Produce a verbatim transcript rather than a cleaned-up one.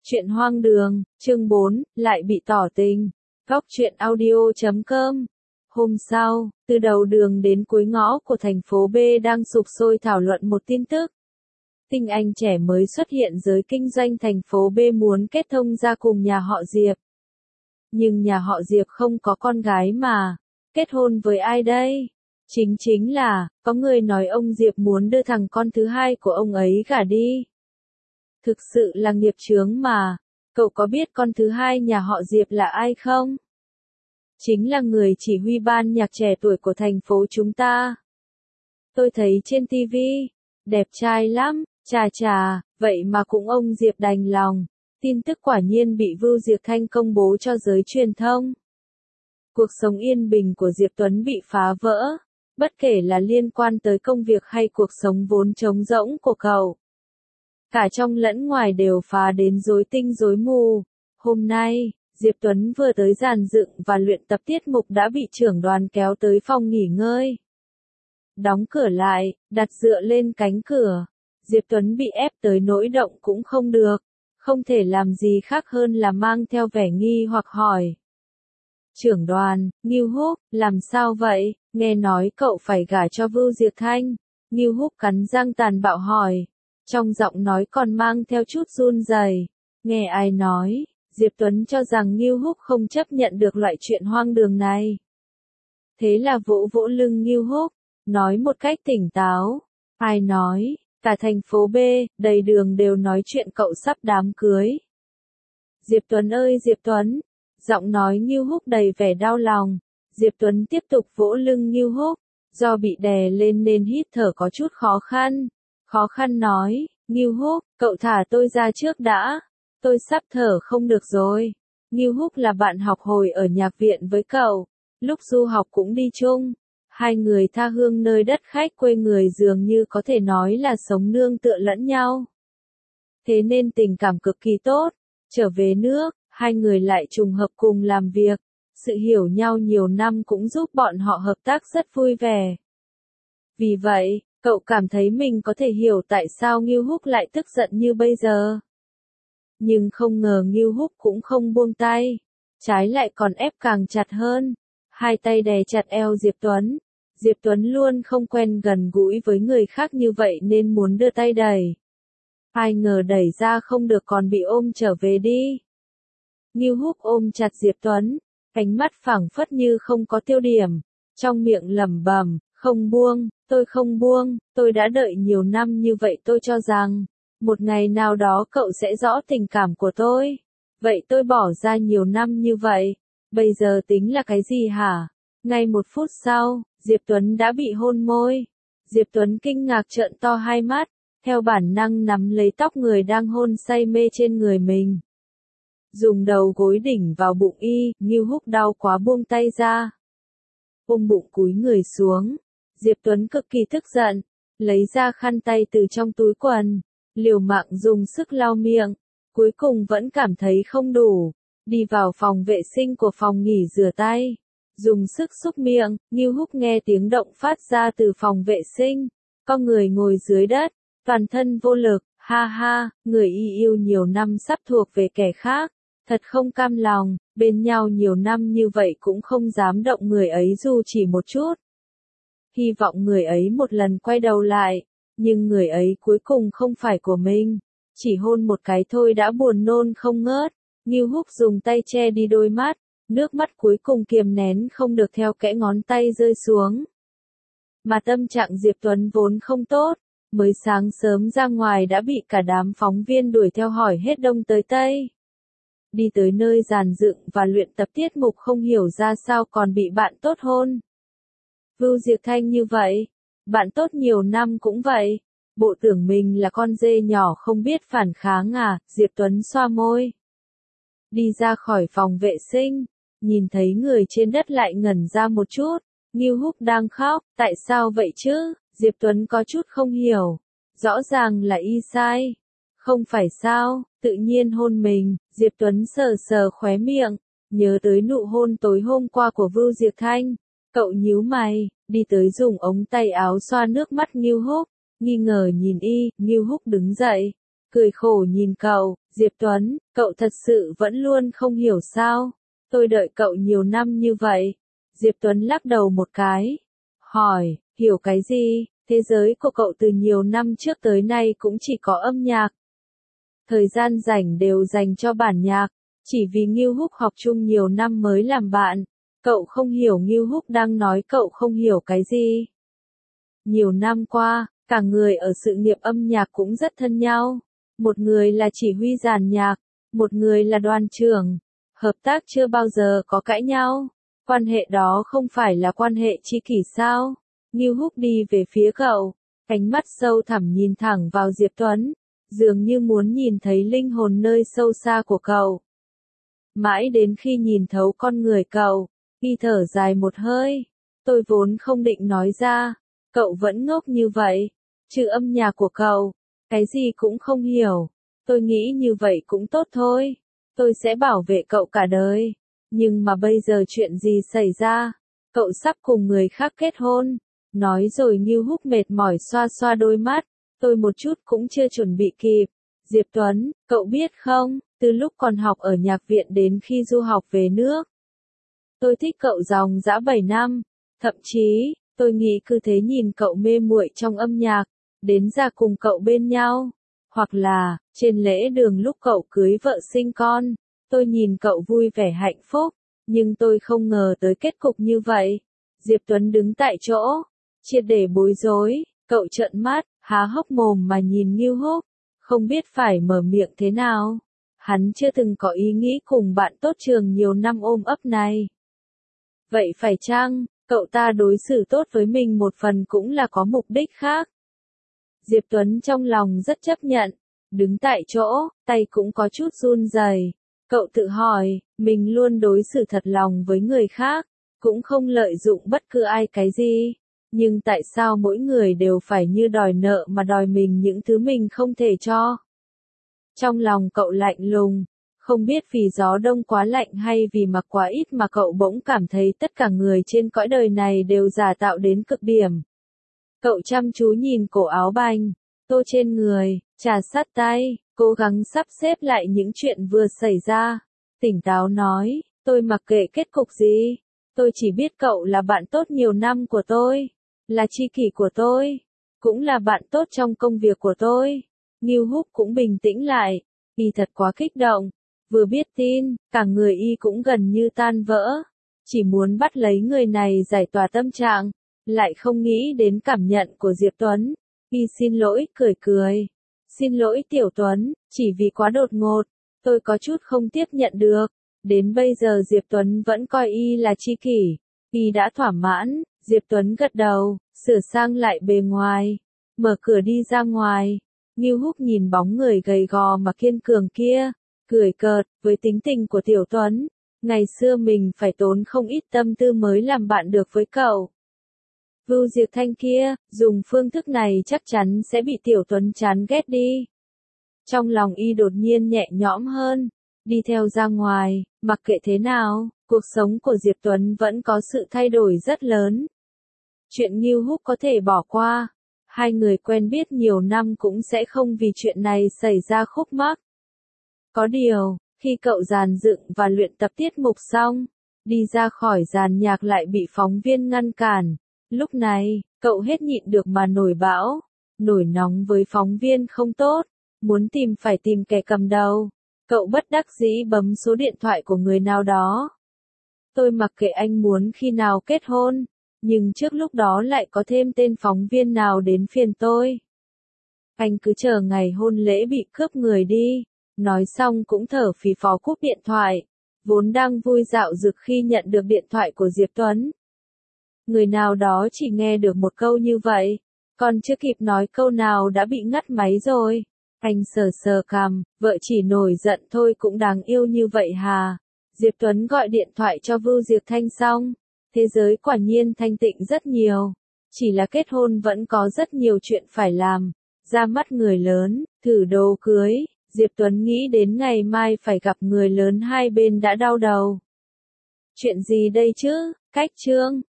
Chuyện hoang đường, chương bốn, lại bị tỏ tình. Góc truyện audio chấm com. Hôm sau, từ đầu đường đến cuối ngõ của thành phố B đang sục sôi thảo luận một tin tức. Tinh anh trẻ mới xuất hiện giới kinh doanh thành phố B muốn kết thông ra cùng nhà họ Diệp. Nhưng nhà họ Diệp không có con gái mà. Kết hôn với ai đây? Chính chính là, có người nói ông Diệp muốn đưa thằng con thứ hai của ông ấy gả đi. Thực sự là nghiệp chướng mà. Cậu có biết con thứ hai nhà họ Diệp là ai không? Chính là người chỉ huy ban nhạc trẻ tuổi của thành phố chúng ta. Tôi thấy trên ti vi, đẹp trai lắm, chà chà, vậy mà cũng ông Diệp đành lòng. Tin tức quả nhiên bị Vưu Diệp Thanh công bố cho giới truyền thông. Cuộc sống yên bình của Diệp Tuấn bị phá vỡ, bất kể là liên quan tới công việc hay cuộc sống vốn trống rỗng của cậu. Cả trong lẫn ngoài đều phá đến rối tinh rối mù. Hôm nay, Diệp Tuấn vừa tới dàn dựng và luyện tập tiết mục đã bị trưởng đoàn kéo tới phòng nghỉ ngơi. Đóng cửa lại, đặt dựa lên cánh cửa. Diệp Tuấn bị ép tới nỗi động cũng không được. Không thể làm gì khác hơn là mang theo vẻ nghi hoặc hỏi. Trưởng đoàn, Ngưu Húc, làm sao vậy? Nghe nói cậu phải gả cho Vưu Diệp Thanh. Ngưu Húc cắn răng tàn bạo hỏi. Trong giọng nói còn mang theo chút run rẩy. Nghe ai nói, Diệp Tuấn cho rằng Ngưu Húc không chấp nhận được loại chuyện hoang đường này. Thế là vỗ vỗ lưng Ngưu Húc, nói một cách tỉnh táo. Ai nói, cả thành phố B, đầy đường đều nói chuyện cậu sắp đám cưới. Diệp Tuấn ơi Diệp Tuấn, giọng nói Ngưu Húc đầy vẻ đau lòng. Diệp Tuấn tiếp tục vỗ lưng Ngưu Húc, do bị đè lên nên hít thở có chút khó khăn. Khó khăn nói, Ngưu Húc, cậu thả tôi ra trước đã, tôi sắp thở không được rồi. Ngưu Húc là bạn học hồi ở nhạc viện với cậu, lúc du học cũng đi chung. Hai người tha hương nơi đất khách quê người dường như có thể nói là sống nương tựa lẫn nhau. Thế nên tình cảm cực kỳ tốt, trở về nước, hai người lại trùng hợp cùng làm việc. Sự hiểu nhau nhiều năm cũng giúp bọn họ hợp tác rất vui vẻ. Vì vậy, cậu cảm thấy mình có thể hiểu tại sao Ngưu Húc lại tức giận như bây giờ. Nhưng không ngờ Ngưu Húc cũng không buông tay, trái lại còn ép càng chặt hơn. Hai tay đè chặt eo Diệp Tuấn. Diệp Tuấn luôn không quen gần gũi với người khác như vậy nên muốn đưa tay đẩy. Ai ngờ đẩy ra không được còn bị ôm trở về đi. Ngưu Húc ôm chặt Diệp Tuấn, ánh mắt phảng phất như không có tiêu điểm, trong miệng lẩm bẩm. Không buông, tôi không buông, tôi đã đợi nhiều năm như vậy tôi cho rằng, một ngày nào đó cậu sẽ rõ tình cảm của tôi. Vậy tôi bỏ ra nhiều năm như vậy, bây giờ tính là cái gì hả? Ngay một phút sau, Diệp Tuấn đã bị hôn môi. Diệp Tuấn kinh ngạc trợn to hai mắt, theo bản năng nắm lấy tóc người đang hôn say mê trên người mình. Dùng đầu gối đỉnh vào bụng y, Ngưu Húc đau quá buông tay ra. Ôm bụng cúi người xuống. Diệp Tuấn cực kỳ tức giận, lấy ra khăn tay từ trong túi quần, liều mạng dùng sức lau miệng, cuối cùng vẫn cảm thấy không đủ, đi vào phòng vệ sinh của phòng nghỉ rửa tay, dùng sức xúc miệng. Ngưu Húc nghe tiếng động phát ra từ phòng vệ sinh, con người ngồi dưới đất, toàn thân vô lực, ha ha, người y yêu nhiều năm sắp thuộc về kẻ khác, thật không cam lòng, bên nhau nhiều năm như vậy cũng không dám động người ấy dù chỉ một chút. Hy vọng người ấy một lần quay đầu lại, nhưng người ấy cuối cùng không phải của mình. Chỉ hôn một cái thôi đã buồn nôn không ngớt. Ngưu Húc dùng tay che đi đôi mắt, nước mắt cuối cùng kiềm nén không được theo kẽ ngón tay rơi xuống. Mà tâm trạng Diệp Tuấn vốn không tốt, mới sáng sớm ra ngoài đã bị cả đám phóng viên đuổi theo hỏi hết đông tới tây. Đi tới nơi dàn dựng và luyện tập tiết mục không hiểu ra sao còn bị bạn tốt hôn. Vưu Diệp Thanh như vậy, bạn tốt nhiều năm cũng vậy, bộ tưởng mình là con dê nhỏ không biết phản kháng à, Diệp Tuấn xoa môi. Đi ra khỏi phòng vệ sinh, nhìn thấy người trên đất lại ngẩn ra một chút, Ngưu Húc đang khóc, tại sao vậy chứ, Diệp Tuấn có chút không hiểu, rõ ràng là y sai, không phải sao, tự nhiên hôn mình, Diệp Tuấn sờ sờ khóe miệng, nhớ tới nụ hôn tối hôm qua của Vưu Diệp Thanh. Cậu nhíu mày, đi tới dùng ống tay áo xoa nước mắt Ngưu Húc, nghi ngờ nhìn y, Ngưu Húc đứng dậy, cười khổ nhìn cậu, Diệp Tuấn, cậu thật sự vẫn luôn không hiểu sao? Tôi đợi cậu nhiều năm như vậy. Diệp Tuấn lắc đầu một cái. Hỏi, hiểu cái gì? Thế giới của cậu từ nhiều năm trước tới nay cũng chỉ có âm nhạc. Thời gian rảnh đều dành cho bản nhạc. Chỉ vì Ngưu Húc học chung nhiều năm mới làm bạn. Cậu không hiểu Ngưu Húc đang nói cậu không hiểu cái gì. Nhiều năm qua, cả người ở sự nghiệp âm nhạc cũng rất thân nhau. Một người là chỉ huy dàn nhạc, một người là đoàn trưởng. Hợp tác chưa bao giờ có cãi nhau. Quan hệ đó không phải là quan hệ tri kỷ sao? Ngưu Húc đi về phía cậu, ánh mắt sâu thẳm nhìn thẳng vào Diệp Tuấn, dường như muốn nhìn thấy linh hồn nơi sâu xa của cậu. Mãi đến khi nhìn thấu con người cậu, y thở dài một hơi. Tôi vốn không định nói ra, cậu vẫn ngốc như vậy. Trừ âm nhạc của cậu, cái gì cũng không hiểu. Tôi nghĩ như vậy cũng tốt thôi. Tôi sẽ bảo vệ cậu cả đời. Nhưng mà bây giờ chuyện gì xảy ra? Cậu sắp cùng người khác kết hôn. Nói rồi Ngưu Húc mệt mỏi xoa xoa đôi mắt. Tôi một chút cũng chưa chuẩn bị kịp. Diệp Tuấn, cậu biết không, từ lúc còn học ở nhạc viện đến khi du học về nước. Tôi thích cậu dòng dã bảy năm. Thậm chí, tôi nghĩ cứ thế nhìn cậu mê muội trong âm nhạc, đến già cùng cậu bên nhau. Hoặc là, trên lễ đường lúc cậu cưới vợ sinh con, tôi nhìn cậu vui vẻ hạnh phúc, nhưng tôi không ngờ tới kết cục như vậy. Diệp Tuấn đứng tại chỗ, triệt để bối rối, cậu trợn mắt, há hốc mồm mà nhìn Ngưu Húc, không biết phải mở miệng thế nào. Hắn chưa từng có ý nghĩ cùng bạn tốt trường nhiều năm ôm ấp này. Vậy phải chăng, cậu ta đối xử tốt với mình một phần cũng là có mục đích khác? Diệp Tuấn trong lòng rất chấp nhận, đứng tại chỗ, tay cũng có chút run rẩy. Cậu tự hỏi, mình luôn đối xử thật lòng với người khác, cũng không lợi dụng bất cứ ai cái gì. Nhưng tại sao mỗi người đều phải như đòi nợ mà đòi mình những thứ mình không thể cho? Trong lòng cậu lạnh lùng, không biết vì gió đông quá lạnh hay vì mặc quá ít mà cậu bỗng cảm thấy tất cả người trên cõi đời này đều giả tạo đến cực điểm. Cậu chăm chú nhìn cổ áo banh, tô trên người, trà sát tay, cố gắng sắp xếp lại những chuyện vừa xảy ra. Tỉnh táo nói, tôi mặc kệ kết cục gì. Tôi chỉ biết cậu là bạn tốt nhiều năm của tôi, là tri kỷ của tôi, cũng là bạn tốt trong công việc của tôi. Ngưu Húc cũng bình tĩnh lại, y thật quá kích động. Vừa biết tin, cả người y cũng gần như tan vỡ. Chỉ muốn bắt lấy người này giải tỏa tâm trạng, lại không nghĩ đến cảm nhận của Diệp Tuấn. Y xin lỗi, cười cười. Xin lỗi Tiểu Tuấn, chỉ vì quá đột ngột, tôi có chút không tiếp nhận được. Đến bây giờ Diệp Tuấn vẫn coi y là tri kỷ. Y đã thỏa mãn, Diệp Tuấn gật đầu, sửa sang lại bề ngoài, mở cửa đi ra ngoài. Ngưu Húc nhìn bóng người gầy gò mà kiên cường kia, cười cợt, với tính tình của Tiểu Tuấn, ngày xưa mình phải tốn không ít tâm tư mới làm bạn được với cậu. Vưu Diệp Thanh kia, dùng phương thức này chắc chắn sẽ bị Tiểu Tuấn chán ghét đi. Trong lòng y đột nhiên nhẹ nhõm hơn, đi theo ra ngoài, mặc kệ thế nào, cuộc sống của Diệp Tuấn vẫn có sự thay đổi rất lớn. Chuyện Ngưu Húc có thể bỏ qua, hai người quen biết nhiều năm cũng sẽ không vì chuyện này xảy ra khúc mắc. Có điều, khi cậu dàn dựng và luyện tập tiết mục xong, đi ra khỏi dàn nhạc lại bị phóng viên ngăn cản. Lúc này, cậu hết nhịn được mà nổi bão, nổi nóng với phóng viên không tốt, muốn tìm phải tìm kẻ cầm đầu. Cậu bất đắc dĩ bấm số điện thoại của người nào đó. Tôi mặc kệ anh muốn khi nào kết hôn, nhưng trước lúc đó lại có thêm tên phóng viên nào đến phiền tôi. Anh cứ chờ ngày hôn lễ bị cướp người đi. Nói xong cũng thở phì phò cúp điện thoại, vốn đang vui dạo dực khi nhận được điện thoại của Diệp Tuấn. Người nào đó chỉ nghe được một câu như vậy, còn chưa kịp nói câu nào đã bị ngắt máy rồi. Anh sờ sờ cằm, vợ chỉ nổi giận thôi cũng đáng yêu như vậy hà. Diệp Tuấn gọi điện thoại cho Vưu Diệp Thanh xong, thế giới quả nhiên thanh tịnh rất nhiều. Chỉ là kết hôn vẫn có rất nhiều chuyện phải làm, ra mắt người lớn, thử đồ cưới. Diệp Tuấn nghĩ đến ngày mai phải gặp người lớn hai bên đã đau đầu. Chuyện gì đây chứ, cách chương.